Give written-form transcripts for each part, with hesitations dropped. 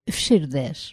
Fecheiro 10.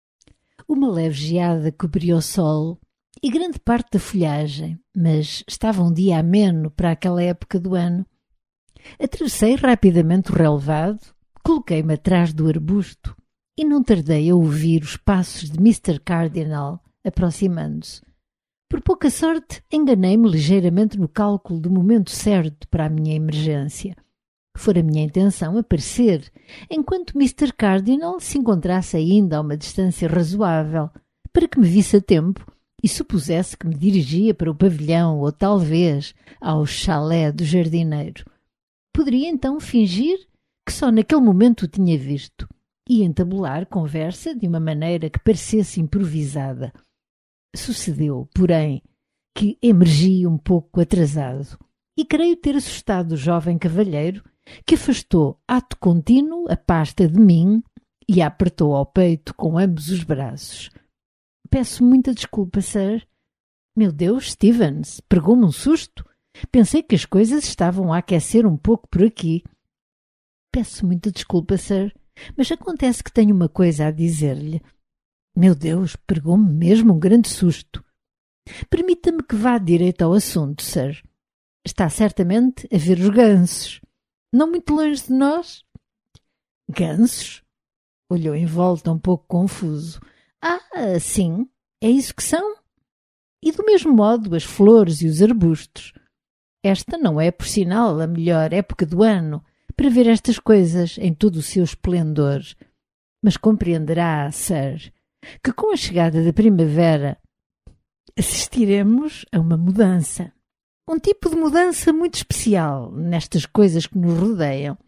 Uma leve geada cobria o sol e grande parte da folhagem, mas estava um dia ameno para aquela época do ano. Atravessei rapidamente o relevado, coloquei-me atrás do arbusto e não tardei a ouvir os passos de Mr. Cardinal aproximando-se. Por pouca sorte, enganei-me ligeiramente no cálculo do momento certo para a minha emergência. Fora minha intenção aparecer enquanto Mr. Cardinal se encontrasse ainda a uma distância razoável, para que me visse a tempo e supusesse que me dirigia para o pavilhão ou talvez ao chalé do jardineiro. Poderia então fingir que só naquele momento o tinha visto e entabular conversa de uma maneira que parecesse improvisada. Sucedeu, porém, que emergi um pouco atrasado e creio ter assustado o jovem cavalheiro, que afastou ato contínuo a pasta de mim e a apertou ao peito com ambos os braços. Peço muita desculpa, sir. Meu Deus, Stevens, pegou-me um susto. Pensei que as coisas estavam a aquecer um pouco por aqui. Peço muita desculpa, sir, mas acontece que tenho uma coisa a dizer-lhe. Meu Deus, pegou-me mesmo um grande susto. Permita-me que vá direito ao assunto, sir. Está certamente a ver os gansos. Não muito longe de nós? Gansos? Olhou em volta um pouco confuso. Ah, sim, é isso que são? E do mesmo modo as flores e os arbustos. Esta não é, por sinal, a melhor época do ano para ver estas coisas em todo o seu esplendor. Mas compreenderá, sir, que com a chegada da primavera assistiremos a uma mudança. Um tipo de mudança muito especial nestas coisas que nos rodeiam.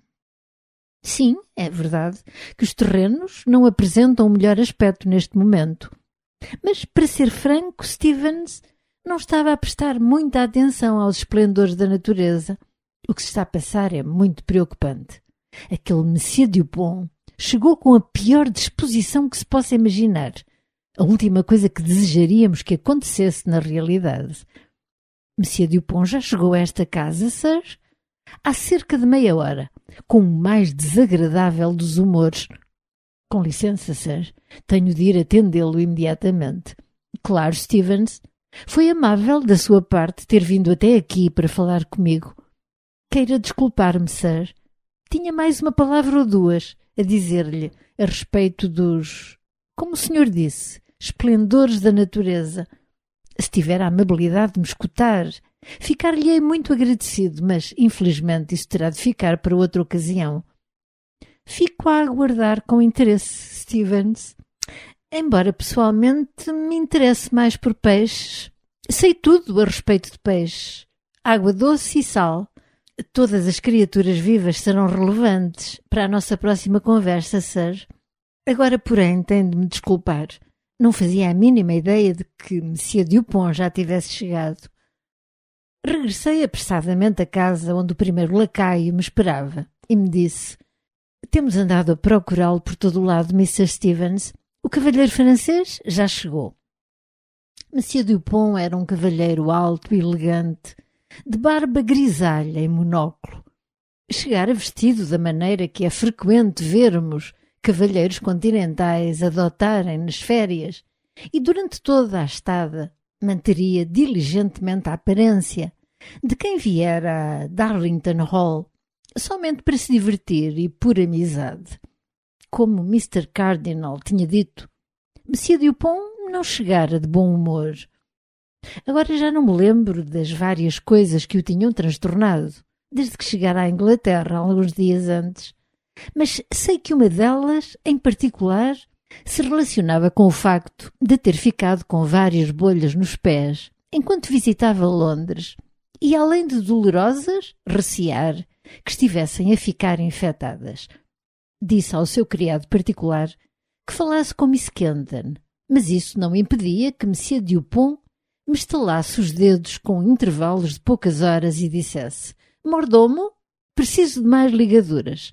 Sim, é verdade que os terrenos não apresentam o melhor aspecto neste momento. Mas, para ser franco, Stevens não estava a prestar muita atenção aos esplendores da natureza. O que se está a passar é muito preocupante. Aquele Monsieur Dupont chegou com a pior disposição que se possa imaginar. A última coisa que desejaríamos que acontecesse na realidade. Monsieur Dupont já chegou a esta casa, sir? Há cerca de meia hora, com o mais desagradável dos humores. Com licença, sir, tenho de ir atendê-lo imediatamente. Claro, Stevens, foi amável da sua parte ter vindo até aqui para falar comigo. Queira desculpar-me, sir. Tinha mais uma palavra ou duas a dizer-lhe a respeito dos, como o senhor disse, esplendores da natureza. Se tiver a amabilidade de me escutar, ficar-lhe-ei muito agradecido, mas, infelizmente, isso terá de ficar para outra ocasião. Fico a aguardar com interesse, Stevens. Embora, pessoalmente, me interesse mais por peixes. Sei tudo a respeito de peixes. Água doce e sal. Todas as criaturas vivas serão relevantes para a nossa próxima conversa, sir. Agora, porém, tenho de me desculpar. Não fazia a mínima ideia de que Monsieur Dupont já tivesse chegado. Regressei apressadamente à casa onde o primeiro lacaio me esperava e me disse: temos andado a procurá-lo por todo o lado, Mr. Stevens. O cavalheiro francês já chegou. Monsieur Dupont era um cavalheiro alto e elegante, de barba grisalha e monóculo. Chegara vestido da maneira que é frequente vermos cavalheiros continentais adotarem nas férias, e durante toda a estada manteria diligentemente a aparência de quem viera a Darlington Hall somente para se divertir e por amizade. Como Mr. Cardinal tinha dito, Monsieur Dupont não chegara de bom humor. Agora já não me lembro das várias coisas que o tinham transtornado, desde que chegara à Inglaterra alguns dias antes. Mas sei que uma delas, em particular, se relacionava com o facto de ter ficado com várias bolhas nos pés enquanto visitava Londres e, além de dolorosas, recear que estivessem a ficar infectadas. Disse ao seu criado particular que falasse com Miss Kenton, mas isso não impedia que Monsieur Dupont me estalasse os dedos com intervalos de poucas horas e dissesse: mordomo, preciso de mais ligaduras.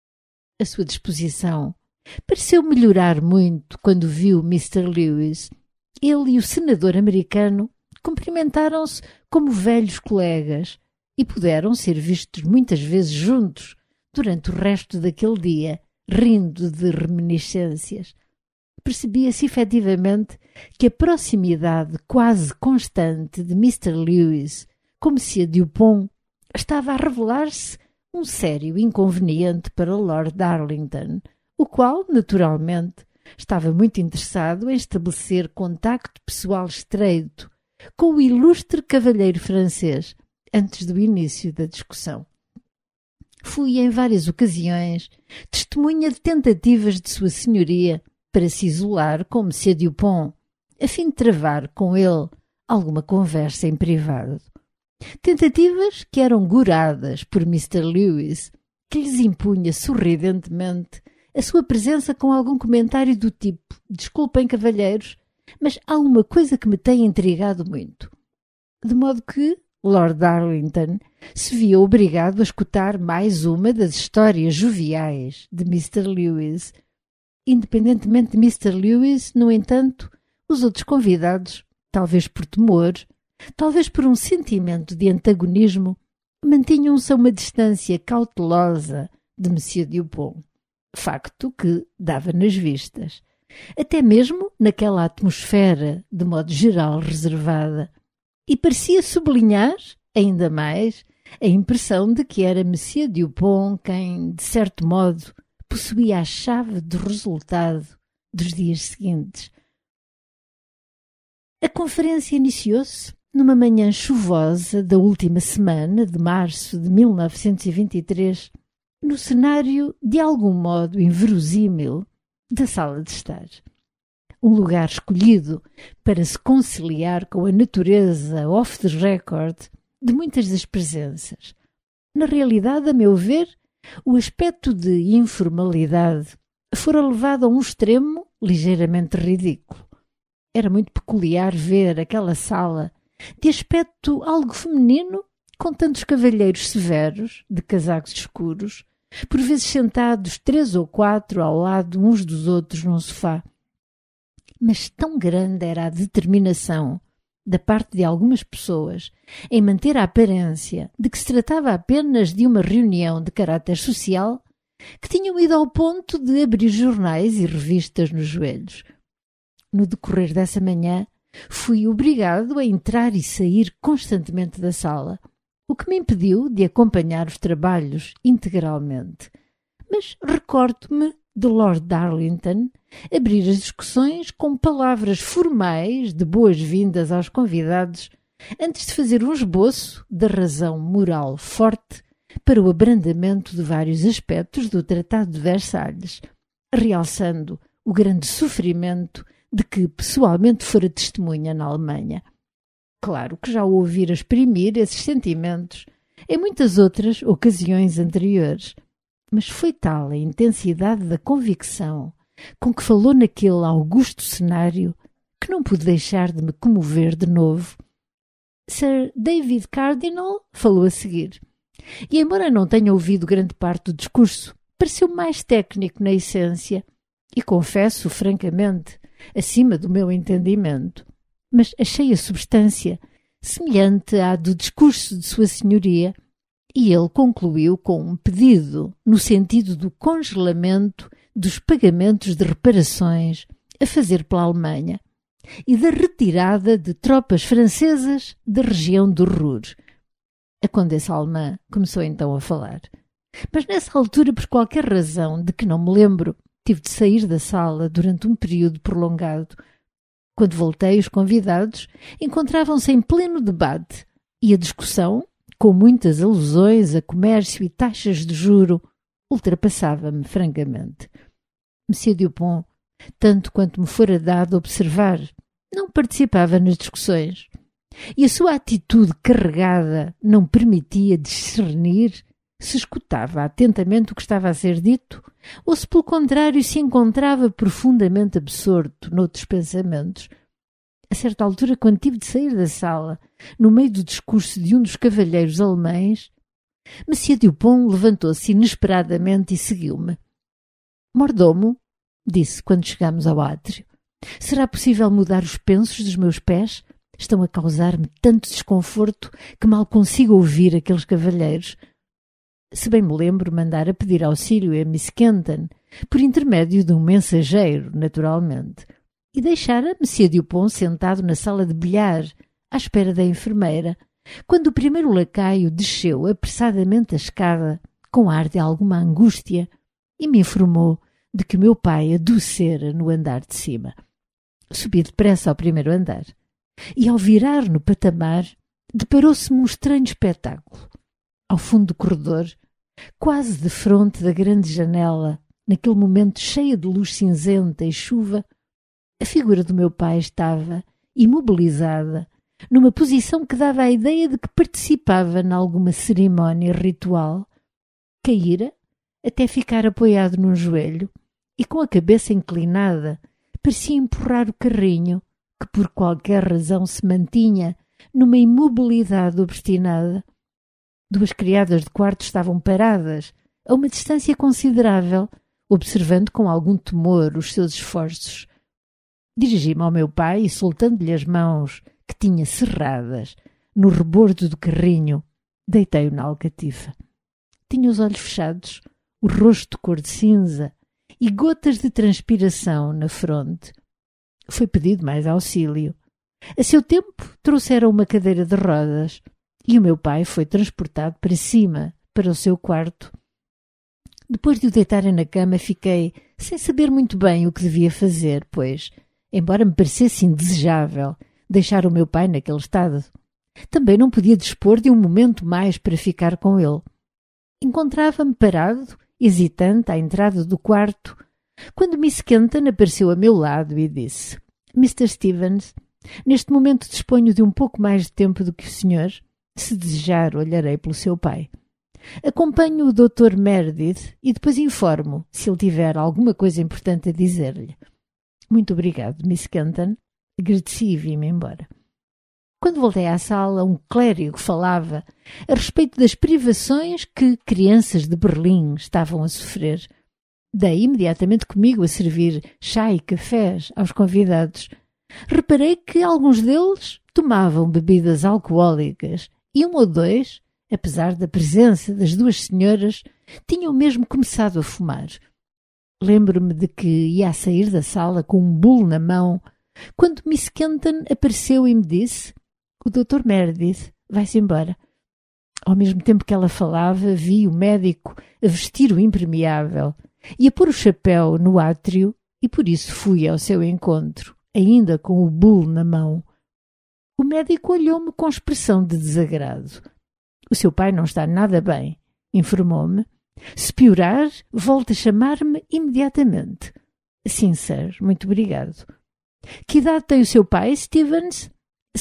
A sua disposição pareceu melhorar muito quando viu Mr. Lewis. Ele e o senador americano cumprimentaram-se como velhos colegas e puderam ser vistos muitas vezes juntos durante o resto daquele dia rindo de reminiscências. Percebia-se efetivamente que a proximidade quase constante de Mr. Lewis com Monsieur Dupont estava a revelar-se um sério inconveniente para Lord Darlington, o qual, naturalmente, estava muito interessado em estabelecer contacto pessoal estreito com o ilustre cavalheiro francês antes do início da discussão. Fui em várias ocasiões testemunha de tentativas de Sua Senhoria para se isolar com Monsieur Dupont, a fim de travar com ele alguma conversa em privado. Tentativas que eram goradas por Mr. Lewis, que lhes impunha sorridentemente a sua presença com algum comentário do tipo: desculpem, cavalheiros, mas há uma coisa que me tem intrigado muito. De modo que Lord Darlington se via obrigado a escutar mais uma das histórias joviais de Mr. Lewis. Independentemente de Mr. Lewis, no entanto, os outros convidados, talvez por temor, talvez por um sentimento de antagonismo, mantinham-se a uma distância cautelosa de Monsieur Dupont. Facto que dava nas vistas, até mesmo naquela atmosfera de modo geral reservada, e parecia sublinhar, ainda mais, a impressão de que era Monsieur Dupont quem, de certo modo, possuía a chave do resultado dos dias seguintes. A conferência iniciou-se numa manhã chuvosa da última semana de março de 1923, no cenário de algum modo inverosímil da sala de estar. Um lugar escolhido para se conciliar com a natureza off the record de muitas das presenças. Na realidade, a meu ver, o aspecto de informalidade fora levado a um extremo ligeiramente ridículo. Era muito peculiar ver aquela sala de aspecto algo feminino, com tantos cavalheiros severos, de casacos escuros, por vezes sentados 3 ou 4 ao lado uns dos outros num sofá. Mas tão grande era a determinação da parte de algumas pessoas em manter a aparência de que se tratava apenas de uma reunião de caráter social, que tinham ido ao ponto de abrir jornais e revistas nos joelhos. No decorrer dessa manhã, fui obrigado a entrar e sair constantemente da sala, o que me impediu de acompanhar os trabalhos integralmente. Mas recordo-me de Lord Darlington abrir as discussões com palavras formais de boas-vindas aos convidados, antes de fazer um esboço da razão moral forte para o abrandamento de vários aspectos do Tratado de Versalhes, realçando o grande sofrimento de que pessoalmente fora testemunha na Alemanha. Claro que já o ouvira exprimir esses sentimentos em muitas outras ocasiões anteriores, mas foi tal a intensidade da convicção com que falou naquele augusto cenário que não pude deixar de me comover de novo. Sir David Cardinal falou a seguir, e embora não tenha ouvido grande parte do discurso, pareceu mais técnico na essência e, confesso francamente, acima do meu entendimento, mas achei a substância semelhante à do discurso de Sua Senhoria, e ele concluiu com um pedido no sentido do congelamento dos pagamentos de reparações a fazer pela Alemanha e da retirada de tropas francesas da região do Ruhr. A condessa alemã começou então a falar. Mas nessa altura, por qualquer razão de que não me lembro, tive de sair da sala durante um período prolongado. Quando voltei, os convidados encontravam-se em pleno debate e a discussão, com muitas alusões a comércio e taxas de juro, ultrapassava-me francamente. Monsieur Dupont, tanto quanto me fora dado observar, não participava nas discussões, e a sua atitude carregada não permitia discernir se escutava atentamente o que estava a ser dito ou se, pelo contrário, se encontrava profundamente absorto noutros pensamentos. A certa altura, quando tive de sair da sala, no meio do discurso de um dos cavalheiros alemães, Monsieur Dupont levantou-se inesperadamente e seguiu-me. Mordomo, disse quando chegámos ao átrio, será possível mudar os pensos dos meus pés? Estão a causar-me tanto desconforto que mal consigo ouvir aqueles cavalheiros. Se bem me lembro, mandara pedir auxílio a Miss Kenton, por intermédio de um mensageiro, naturalmente, e deixara Monsieur Dupont sentado na sala de bilhar, à espera da enfermeira, quando o primeiro lacaio desceu apressadamente a escada, com ar de alguma angústia, e me informou de que meu pai adoecera no andar de cima. Subi depressa ao primeiro andar, e ao virar no patamar, deparou-se-me um estranho espetáculo. Ao fundo do corredor, quase defronte da grande janela, naquele momento cheia de luz cinzenta e chuva, a figura do meu pai estava imobilizada, numa posição que dava a ideia de que participava em alguma cerimónia ritual. Caíra, até ficar apoiado num joelho, e com a cabeça inclinada, parecia empurrar o carrinho, que por qualquer razão se mantinha numa imobilidade obstinada. Duas criadas de quarto estavam paradas, a uma distância considerável, observando com algum temor os seus esforços. Dirigi-me ao meu pai e, soltando-lhe as mãos, que tinha cerradas, no rebordo do carrinho, deitei-o na alcatifa. Tinha os olhos fechados, o rosto de cor de cinza e gotas de transpiração na fronte. Foi pedido mais auxílio. A seu tempo trouxeram uma cadeira de rodas e o meu pai foi transportado para cima, para o seu quarto. Depois de o deitarem na cama, fiquei sem saber muito bem o que devia fazer, pois, embora me parecesse indesejável deixar o meu pai naquele estado, também não podia dispor de um momento mais para ficar com ele. Encontrava-me parado, hesitante, à entrada do quarto, quando Miss Kenton apareceu a meu lado e disse: Mr. Stevens, neste momento disponho de um pouco mais de tempo do que o senhor. Se desejar, olharei pelo seu pai. Acompanho o Dr. Meredith e depois informo se ele tiver alguma coisa importante a dizer-lhe. Muito obrigado, Miss Kenton. Agradeci e vim-me embora. Quando voltei à sala, um clérigo falava a respeito das privações que crianças de Berlim estavam a sofrer. Dei imediatamente comigo a servir chá e cafés aos convidados. Reparei que alguns deles tomavam bebidas alcoólicas e um ou dois, apesar da presença das duas senhoras, tinham mesmo começado a fumar. Lembro-me de que ia a sair da sala com um bulo na mão, quando Miss Kenton apareceu e me disse: o Dr. Meredith vai-se embora. Ao mesmo tempo que ela falava, vi o médico a vestir o impermeável e a pôr o chapéu no átrio, e por isso fui ao seu encontro, ainda com o bulo na mão. O médico olhou-me com expressão de desagrado. O seu pai não está nada bem, informou-me. Se piorar, volte a chamar-me imediatamente. Sim, sir, muito obrigado. Que idade tem o seu pai, Stevens?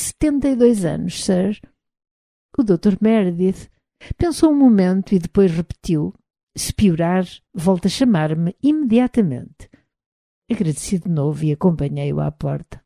72 anos, sir. O Dr. Meredith pensou um momento e depois repetiu: se piorar, volte a chamar-me imediatamente. Agradeci de novo e acompanhei-o à porta.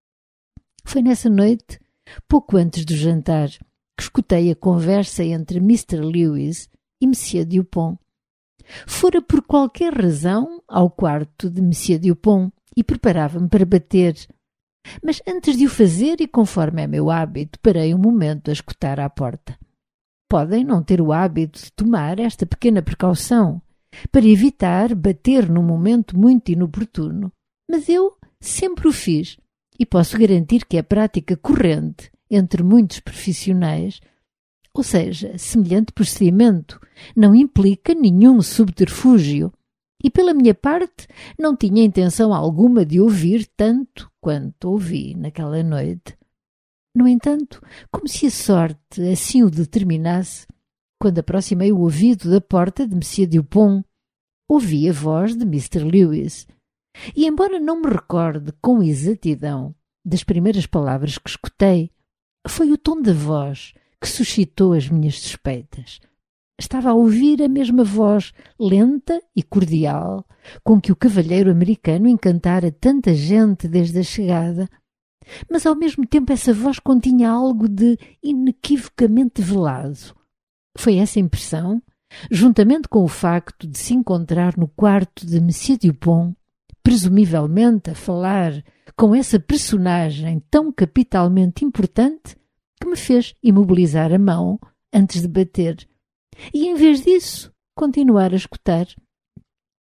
Foi nessa noite, pouco antes do jantar, que escutei a conversa entre Mr. Lewis e Monsieur Dupont. Fora por qualquer razão ao quarto de Monsieur Dupont e preparava-me para bater. Mas antes de o fazer, e conforme é meu hábito, parei um momento a escutar à porta. Podem não ter o hábito de tomar esta pequena precaução para evitar bater num momento muito inoportuno, mas eu sempre o fiz e posso garantir que é prática corrente entre muitos profissionais. Ou seja, semelhante procedimento não implica nenhum subterfúgio e, pela minha parte, não tinha intenção alguma de ouvir tanto quanto ouvi naquela noite. No entanto, como se a sorte assim o determinasse, quando aproximei o ouvido da porta de Monsieur Dupont, ouvi a voz de Mr. Lewis, e embora não me recorde com exatidão das primeiras palavras que escutei, foi o tom da voz que suscitou as minhas suspeitas. Estava a ouvir a mesma voz lenta e cordial com que o cavalheiro americano encantara tanta gente desde a chegada, mas ao mesmo tempo essa voz continha algo de inequivocamente velado. Foi essa impressão, juntamente com o facto de se encontrar no quarto de Monsieur Dupont, presumivelmente a falar com essa personagem tão capitalmente importante, que me fez imobilizar a mão antes de bater e, em vez disso, continuar a escutar.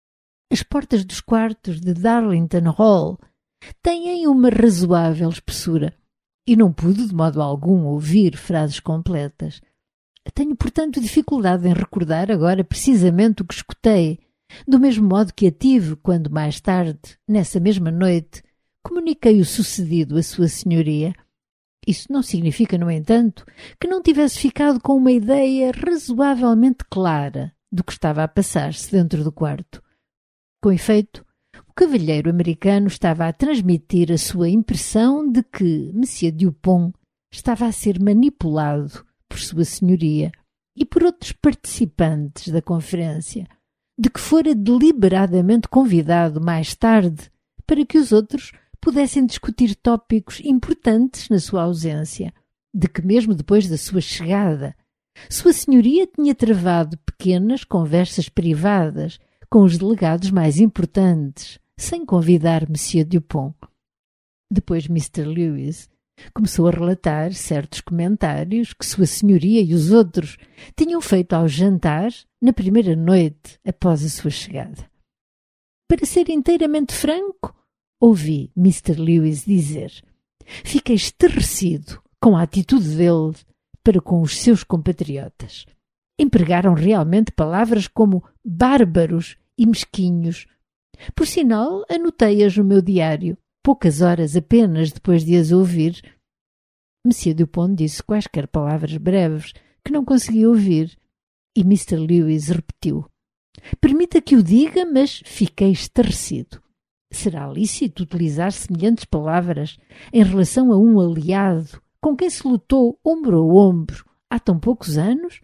As portas dos quartos de Darlington Hall têm uma razoável espessura e não pude de modo algum ouvir frases completas. Tenho, portanto, dificuldade em recordar agora precisamente o que escutei, do mesmo modo que a tive quando mais tarde, nessa mesma noite, comuniquei o sucedido a Sua Senhoria. Isso não significa, no entanto, que não tivesse ficado com uma ideia razoavelmente clara do que estava a passar-se dentro do quarto. Com efeito, o cavalheiro americano estava a transmitir a sua impressão de que Monsieur Dupont estava a ser manipulado por Sua Senhoria e por outros participantes da conferência, de que fora deliberadamente convidado mais tarde para que os outros pudessem discutir tópicos importantes na sua ausência, de que mesmo depois da sua chegada, Sua Senhoria tinha travado pequenas conversas privadas com os delegados mais importantes, sem convidar Monsieur Dupont. Depois Mr. Lewis começou a relatar certos comentários que Sua Senhoria e os outros tinham feito ao jantar na primeira noite após a sua chegada. Para ser inteiramente franco, ouvi Mr. Lewis dizer: fiquei estarrecido com a atitude dele para com os seus compatriotas. Empregaram realmente palavras como bárbaros e mesquinhos. Por sinal, anotei-as no meu diário, poucas horas apenas depois de as ouvir. Monsieur Dupont disse quaisquer palavras breves que não consegui ouvir, e Mr. Lewis repetiu: permita que o diga, mas fiquei estarrecido. Será lícito utilizar semelhantes palavras em relação a um aliado com quem se lutou ombro a ombro há tão poucos anos?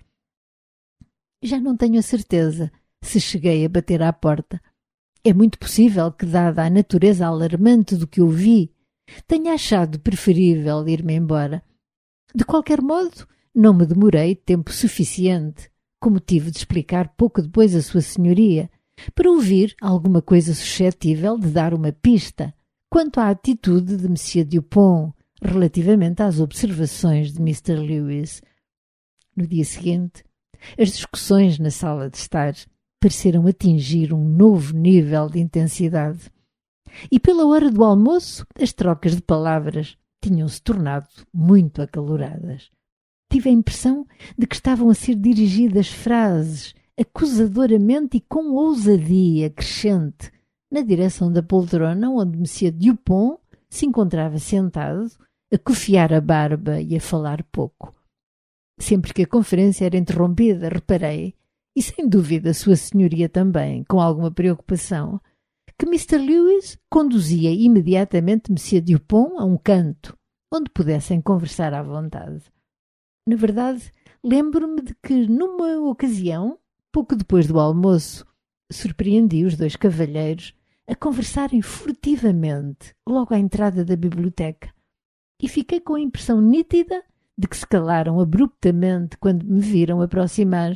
Já não tenho a certeza se cheguei a bater à porta. É muito possível que, dada a natureza alarmante do que ouvi, tenha achado preferível ir-me embora. De qualquer modo, não me demorei tempo suficiente, como tive de explicar pouco depois a Sua Senhoria, para ouvir alguma coisa suscetível de dar uma pista quanto à atitude de Monsieur Dupont relativamente às observações de Mr. Lewis. No dia seguinte, as discussões na sala de estar pareceram atingir um novo nível de intensidade. E pela hora do almoço, as trocas de palavras tinham-se tornado muito acaloradas. Tive a impressão de que estavam a ser dirigidas frases acusadoramente e com ousadia crescente na direção da poltrona onde Monsieur Dupont se encontrava sentado, a cofiar a barba e a falar pouco. Sempre que a conferência era interrompida, reparei, e sem dúvida Sua Senhoria também, com alguma preocupação, que Mr. Lewis conduzia imediatamente Monsieur Dupont a um canto, onde pudessem conversar à vontade. Na verdade, lembro-me de que, numa ocasião, pouco depois do almoço, surpreendi os dois cavalheiros a conversarem furtivamente logo à entrada da biblioteca, e fiquei com a impressão nítida de que se calaram abruptamente quando me viram aproximar.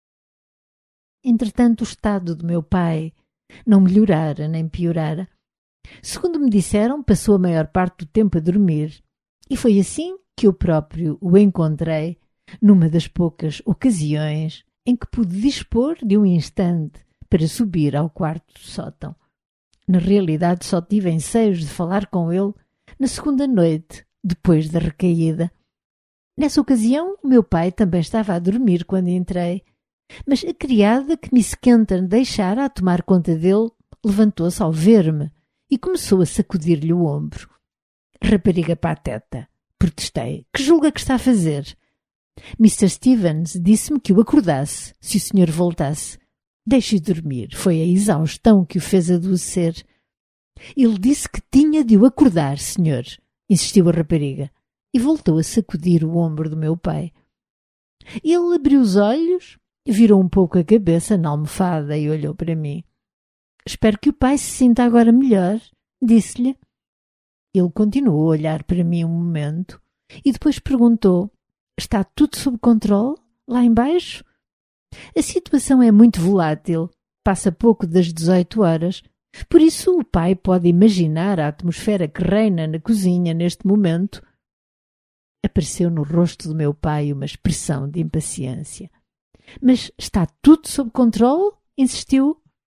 Entretanto, o estado do meu pai não melhorara nem piorara. Segundo me disseram, passou a maior parte do tempo a dormir, e foi assim que eu próprio o encontrei numa das poucas ocasiões em que pude dispor de um instante para subir ao quarto do sótão. Na realidade, só tive enseios de falar com ele na segunda noite, depois da recaída. Nessa ocasião, o meu pai também estava a dormir quando entrei, mas a criada que Miss Kenton deixara a tomar conta dele levantou-se ao ver-me e começou a sacudir-lhe o ombro. Rapariga pateta, protestei, que julga que está a fazer? Mr. Stevens disse-me que o acordasse, se o senhor voltasse. Deixe-o dormir, foi a exaustão que o fez adoecer. Ele disse que tinha de o acordar, senhor, insistiu a rapariga, e voltou a sacudir o ombro do meu pai. Ele abriu os olhos, virou um pouco a cabeça na almofada e olhou para mim. Espero que o pai se sinta agora melhor, disse-lhe. Ele continuou a olhar para mim um momento e depois perguntou: está tudo sob controle, lá embaixo? A situação é muito volátil, passa pouco das 18 horas, por isso o pai pode imaginar a atmosfera que reina na cozinha neste momento. Apareceu no rosto do meu pai uma expressão de impaciência. Mas está tudo sob controle? Insistiu.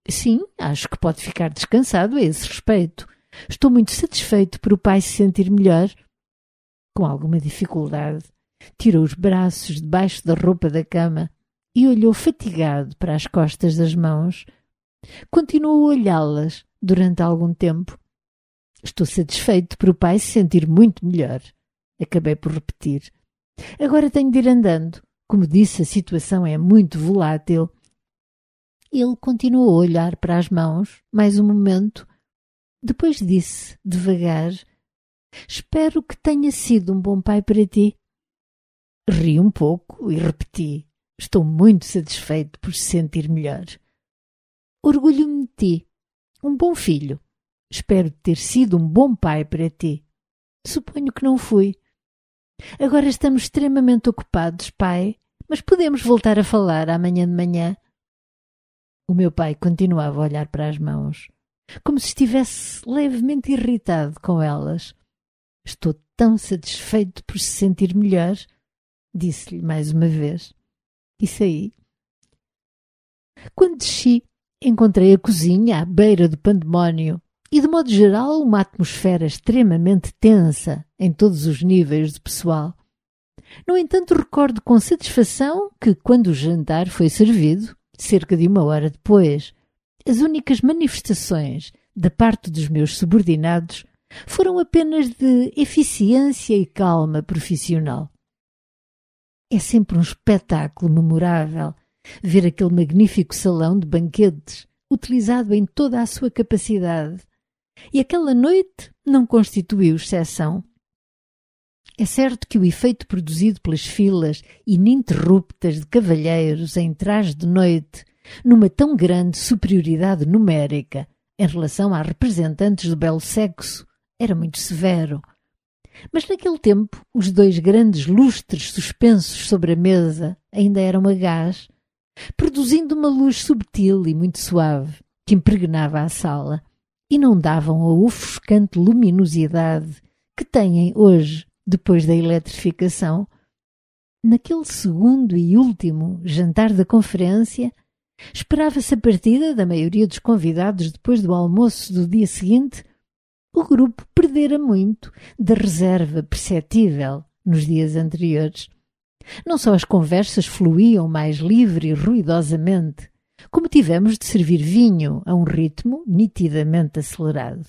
Sim, acho que pode ficar descansado a esse respeito. Estou muito satisfeito por o pai se sentir melhor. Com alguma dificuldade, tirou os braços debaixo da roupa da cama e olhou fatigado para as costas das mãos. Continuou a olhá-las durante algum tempo. Estou satisfeito por o pai se sentir muito melhor. Acabei por repetir. Agora tenho de ir andando. Como disse, a situação é muito volátil. Ele continuou a olhar para as mãos, mais um momento. Depois disse, devagar, espero que tenha sido um bom pai para ti. Ri um pouco e repeti, estou muito satisfeito por se sentir melhor. Orgulho-me de ti, um bom filho. Espero ter sido um bom pai para ti. Suponho que não fui. Agora estamos extremamente ocupados, pai, mas podemos voltar a falar amanhã de manhã. O meu pai continuava a olhar para as mãos, como se estivesse levemente irritado com elas. Estou tão satisfeito por se sentir melhor, disse-lhe mais uma vez. E saí. Quando desci, encontrei a cozinha à beira do pandemónio e, de modo geral, uma atmosfera extremamente tensa em todos os níveis de pessoal. No entanto, recordo com satisfação que, quando o jantar foi servido, cerca de 1 hora depois, as únicas manifestações da parte dos meus subordinados foram apenas de eficiência e calma profissional. É sempre um espetáculo memorável ver aquele magnífico salão de banquetes utilizado em toda a sua capacidade, e aquela noite não constituiu exceção. É certo que o efeito produzido pelas filas ininterruptas de cavalheiros em traje de noite, numa tão grande superioridade numérica em relação a representantes do belo sexo, era muito severo. Mas naquele tempo, os 2 grandes lustres suspensos sobre a mesa ainda eram a gás, produzindo uma luz subtil e muito suave que impregnava a sala e não davam a ofuscante luminosidade que têm hoje, depois da eletrificação. Naquele segundo e último jantar da conferência, esperava-se a partida da maioria dos convidados depois do almoço do dia seguinte. O grupo perdera muito da reserva perceptível nos dias anteriores. Não só as conversas fluíam mais livre e ruidosamente, como tivemos de servir vinho a um ritmo nitidamente acelerado.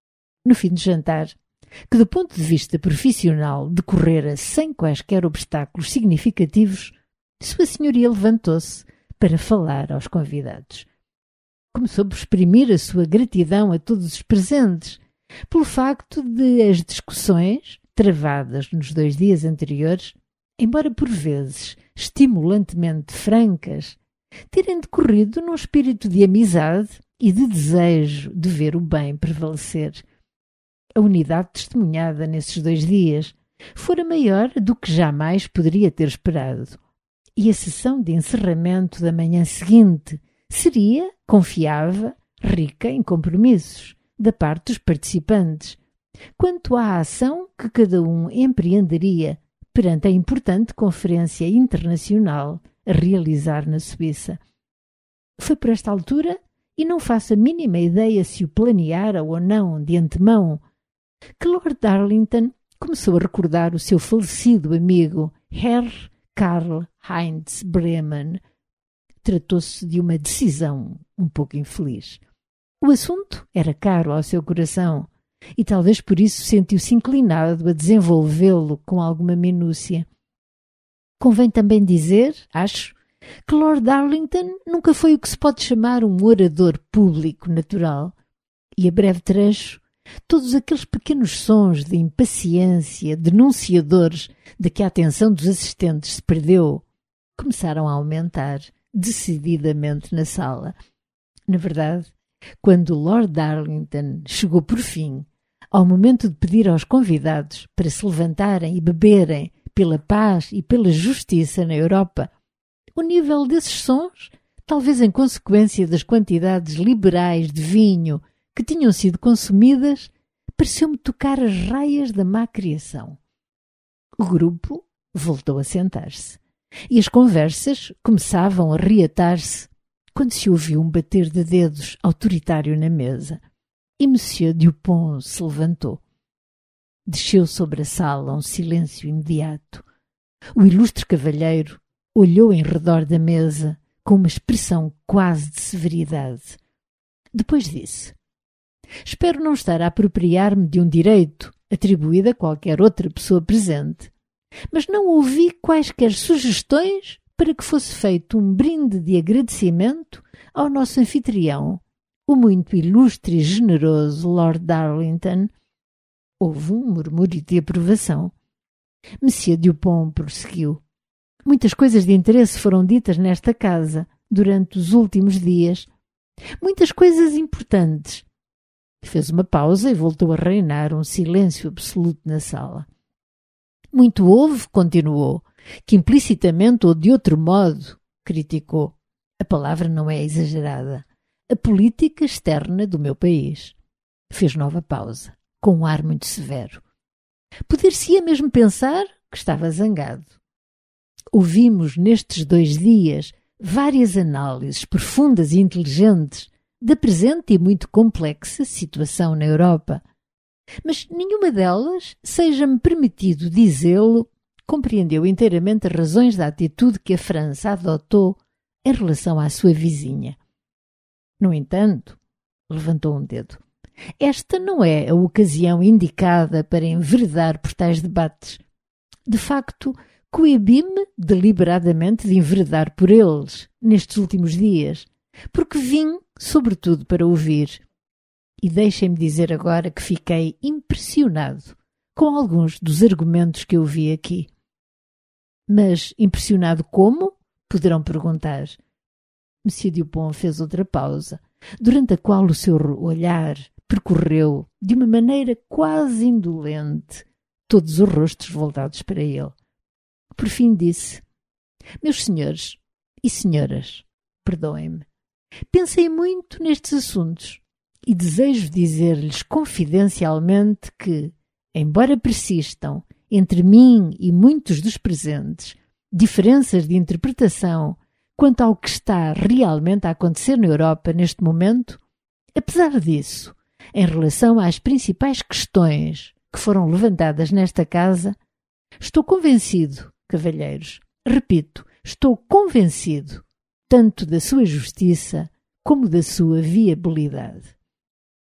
No fim do jantar, que do ponto de vista profissional decorrera sem quaisquer obstáculos significativos, Sua Senhoria levantou-se para falar aos convidados. Começou por exprimir a sua gratidão a todos os presentes, pelo facto de as discussões, travadas nos 2 dias anteriores, embora por vezes estimulantemente francas, terem decorrido num espírito de amizade e de desejo de ver o bem prevalecer. A unidade testemunhada nesses 2 dias fora maior do que jamais poderia ter esperado, e a sessão de encerramento da manhã seguinte seria, confiava, rica em compromissos da parte dos participantes, quanto à ação que cada um empreenderia perante a importante conferência internacional a realizar na Suíça. Foi por esta altura, e não faço a mínima ideia se o planeara ou não de antemão, que Lord Darlington começou a recordar o seu falecido amigo Herr Karl Heinz Bremen. Tratou-se de uma decisão um pouco infeliz. O assunto era caro ao seu coração e talvez por isso sentiu-se inclinado a desenvolvê-lo com alguma minúcia. Convém também dizer, acho, que Lord Darlington nunca foi o que se pode chamar um orador público natural, e a breve trecho, todos aqueles pequenos sons de impaciência denunciadores de que a atenção dos assistentes se perdeu, começaram a aumentar decididamente na sala. Na verdade, quando Lord Darlington chegou por fim ao momento de pedir aos convidados para se levantarem e beberem pela paz e pela justiça na Europa, o nível desses sons, talvez em consequência das quantidades liberais de vinho que tinham sido consumidas, pareceu-me tocar as raias da má criação. O grupo voltou a sentar-se e as conversas começavam a reatar-se quando se ouviu um bater de dedos autoritário na mesa e Monsieur Dupont se levantou. Desceu sobre a sala um silêncio imediato. O ilustre cavalheiro olhou em redor da mesa com uma expressão quase de severidade. Depois disse: espero não estar a apropriar-me de um direito atribuído a qualquer outra pessoa presente, mas não ouvi quaisquer sugestões para que fosse feito um brinde de agradecimento ao nosso anfitrião, o muito ilustre e generoso Lord Darlington. Houve um murmúrio de aprovação. Monsieur Dupont prosseguiu: muitas coisas de interesse foram ditas nesta casa durante os últimos dias. Muitas coisas importantes. Fez uma pausa e voltou a reinar um silêncio absoluto na sala. Muito houve, continuou, que implicitamente ou de outro modo, criticou, a palavra não é exagerada, a política externa do meu país. Fez nova pausa, com um ar muito severo. Poder-se-ia mesmo pensar que estava zangado. Ouvimos nestes 2 dias várias análises profundas e inteligentes da presente e muito complexa situação na Europa, mas nenhuma delas, seja-me permitido dizê-lo, compreendeu inteiramente as razões da atitude que a França adotou em relação à sua vizinha. No entanto, levantou um dedo, esta não é a ocasião indicada para enveredar por tais debates. De facto, coibi-me deliberadamente de enveredar por eles nestes últimos dias, porque vim, sobretudo, para ouvir. E deixem-me dizer agora que fiquei impressionado com alguns dos argumentos que eu vi aqui. Mas impressionado como? Poderão perguntar. Monsieur Dupont fez outra pausa, durante a qual o seu olhar percorreu, de uma maneira quase indolente, todos os rostos voltados para ele. Por fim disse: meus senhores e senhoras, perdoem-me. Pensei muito nestes assuntos e desejo dizer-lhes confidencialmente que, embora persistam entre mim e muitos dos presentes diferenças de interpretação quanto ao que está realmente a acontecer na Europa neste momento, apesar disso, em relação às principais questões que foram levantadas nesta casa, estou convencido, cavalheiros, repito, estou convencido tanto da sua justiça como da sua viabilidade.